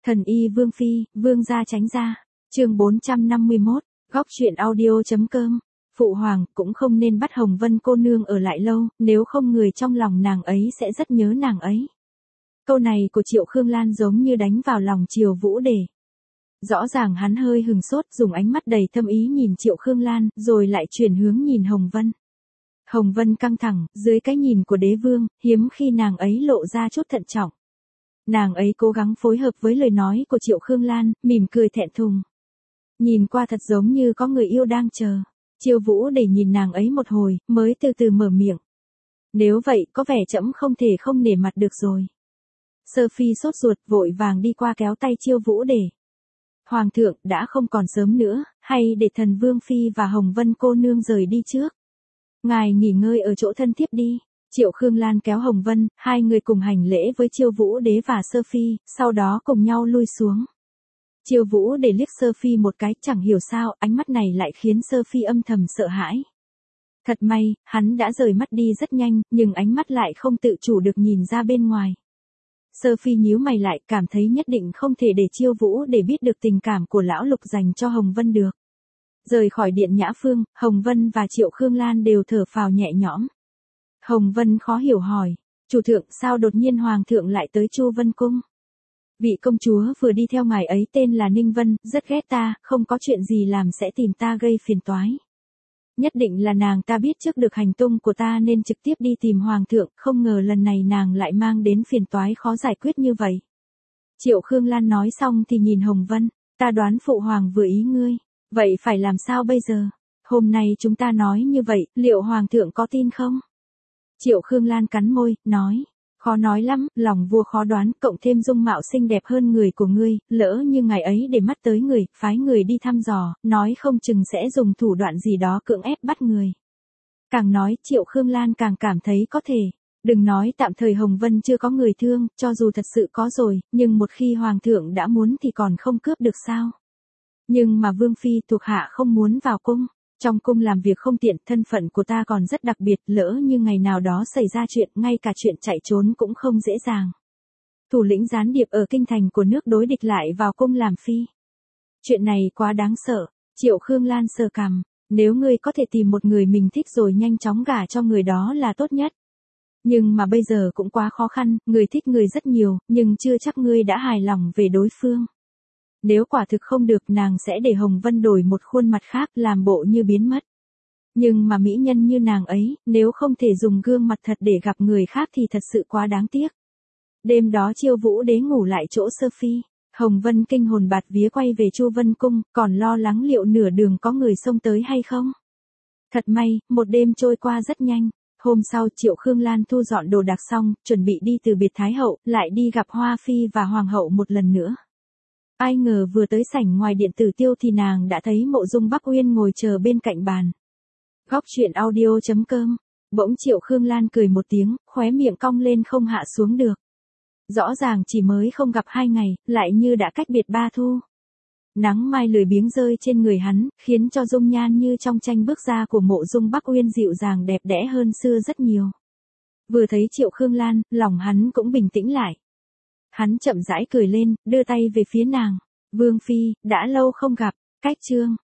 Thần y Vương Phi, Vương gia tránh ra. Chương 451, góc truyện audio.com. Phụ hoàng cũng không nên bắt Hồng Vân cô nương ở lại lâu, nếu không người trong lòng nàng ấy sẽ rất nhớ nàng ấy. Câu này của Triệu Khương Lan giống như đánh vào lòng Triều Vũ Đề. Rõ ràng hắn hơi hừng sốt, dùng ánh mắt đầy thâm ý nhìn Triệu Khương Lan, rồi lại chuyển hướng nhìn Hồng Vân. Hồng Vân căng thẳng, dưới cái nhìn của đế vương, hiếm khi nàng ấy lộ ra chút thận trọng. Nàng ấy cố gắng phối hợp với lời nói của Triệu Khương Lan, mỉm cười thẹn thùng. Nhìn qua thật giống như có người yêu đang chờ. Triều Vũ để nhìn nàng ấy một hồi, mới từ từ mở miệng. Nếu vậy, có vẻ trẫm không thể không nể mặt được rồi. Sơ Phi sốt ruột vội vàng đi qua kéo tay Triều Vũ để. Hoàng thượng đã không còn sớm nữa, hay để thần Vương Phi và Hồng Vân cô nương rời đi trước. Ngài nghỉ ngơi ở chỗ thân thiếp đi. Triệu Khương Lan kéo Hồng Vân, hai người cùng hành lễ với Triều Vũ Đế và Sơ Phi, sau đó cùng nhau lui xuống. Triều Vũ để liếc Sơ Phi một cái, chẳng hiểu sao, ánh mắt này lại khiến Sơ Phi âm thầm sợ hãi. Thật may, hắn đã rời mắt đi rất nhanh, nhưng ánh mắt lại không tự chủ được nhìn ra bên ngoài. Sơ Phi nhíu mày lại, cảm thấy nhất định không thể để Triều Vũ để biết được tình cảm của lão Lục dành cho Hồng Vân được. Rời khỏi điện Nhã Phương, Hồng Vân và Triệu Khương Lan đều thở phào nhẹ nhõm. Hồng Vân khó hiểu hỏi, chủ thượng sao đột nhiên hoàng thượng lại tới Chu Vân Cung? Vị công chúa vừa đi theo ngài ấy tên là Ninh Vân, rất ghét ta, không có chuyện gì làm sẽ tìm ta gây phiền toái. Nhất định là nàng ta biết trước được hành tung của ta nên trực tiếp đi tìm hoàng thượng, không ngờ lần này nàng lại mang đến phiền toái khó giải quyết như vậy. Triệu Khương Lan nói xong thì nhìn Hồng Vân, ta đoán phụ hoàng vừa ý ngươi, vậy phải làm sao bây giờ? Hôm nay chúng ta nói như vậy, liệu hoàng thượng có tin không? Triệu Khương Lan cắn môi, nói, khó nói lắm, lòng vua khó đoán, cộng thêm dung mạo xinh đẹp hơn người của ngươi, lỡ như ngày ấy để mắt tới người, phái người đi thăm dò, nói không chừng sẽ dùng thủ đoạn gì đó cưỡng ép bắt người. Càng nói, Triệu Khương Lan càng cảm thấy có thể. Đừng nói tạm thời Hồng Vân chưa có người thương, cho dù thật sự có rồi, nhưng một khi hoàng thượng đã muốn thì còn không cướp được sao? Nhưng mà Vương Phi thuộc hạ không muốn vào cung. Trong cung làm việc không tiện, thân phận của ta còn rất đặc biệt, lỡ như ngày nào đó xảy ra chuyện, ngay cả chuyện chạy trốn cũng không dễ dàng. Thủ lĩnh gián điệp ở kinh thành của nước đối địch lại vào cung làm phi. Chuyện này quá đáng sợ. Triệu Khương Lan sờ cằm, nếu ngươi có thể tìm một người mình thích rồi nhanh chóng gả cho người đó là tốt nhất. Nhưng mà bây giờ cũng quá khó khăn, người thích người rất nhiều, nhưng chưa chắc ngươi đã hài lòng về đối phương. Nếu quả thực không được nàng sẽ để Hồng Vân đổi một khuôn mặt khác làm bộ như biến mất. Nhưng mà mỹ nhân như nàng ấy, nếu không thể dùng gương mặt thật để gặp người khác thì thật sự quá đáng tiếc. Đêm đó Triều Vũ Đế ngủ lại chỗ Sơ Phi, Hồng Vân kinh hồn bạt vía quay về Chu Vân Cung, còn lo lắng liệu nửa đường có người xông tới hay không. Thật may, một đêm trôi qua rất nhanh. Hôm sau Triệu Khương Lan thu dọn đồ đạc xong, chuẩn bị đi từ biệt Thái Hậu, lại đi gặp Hoa Phi và Hoàng Hậu một lần nữa. Ai ngờ vừa tới sảnh ngoài điện Tử Tiêu thì nàng đã thấy Mộ Dung Bắc Uyên ngồi chờ bên cạnh bàn. Góc truyện audio.com. Bỗng Triệu Khương Lan cười một tiếng, khóe miệng cong lên không hạ xuống được. Rõ ràng chỉ mới không gặp 2 ngày, lại như đã cách biệt 3 thu. Nắng mai lười biếng rơi trên người hắn, khiến cho dung nhan như trong tranh bước ra của Mộ Dung Bắc Uyên dịu dàng đẹp đẽ hơn xưa rất nhiều. Vừa thấy Triệu Khương Lan, lòng hắn cũng bình tĩnh lại. Hắn chậm rãi cười lên, đưa tay về phía nàng. Vương Phi, đã lâu không gặp, cách chương.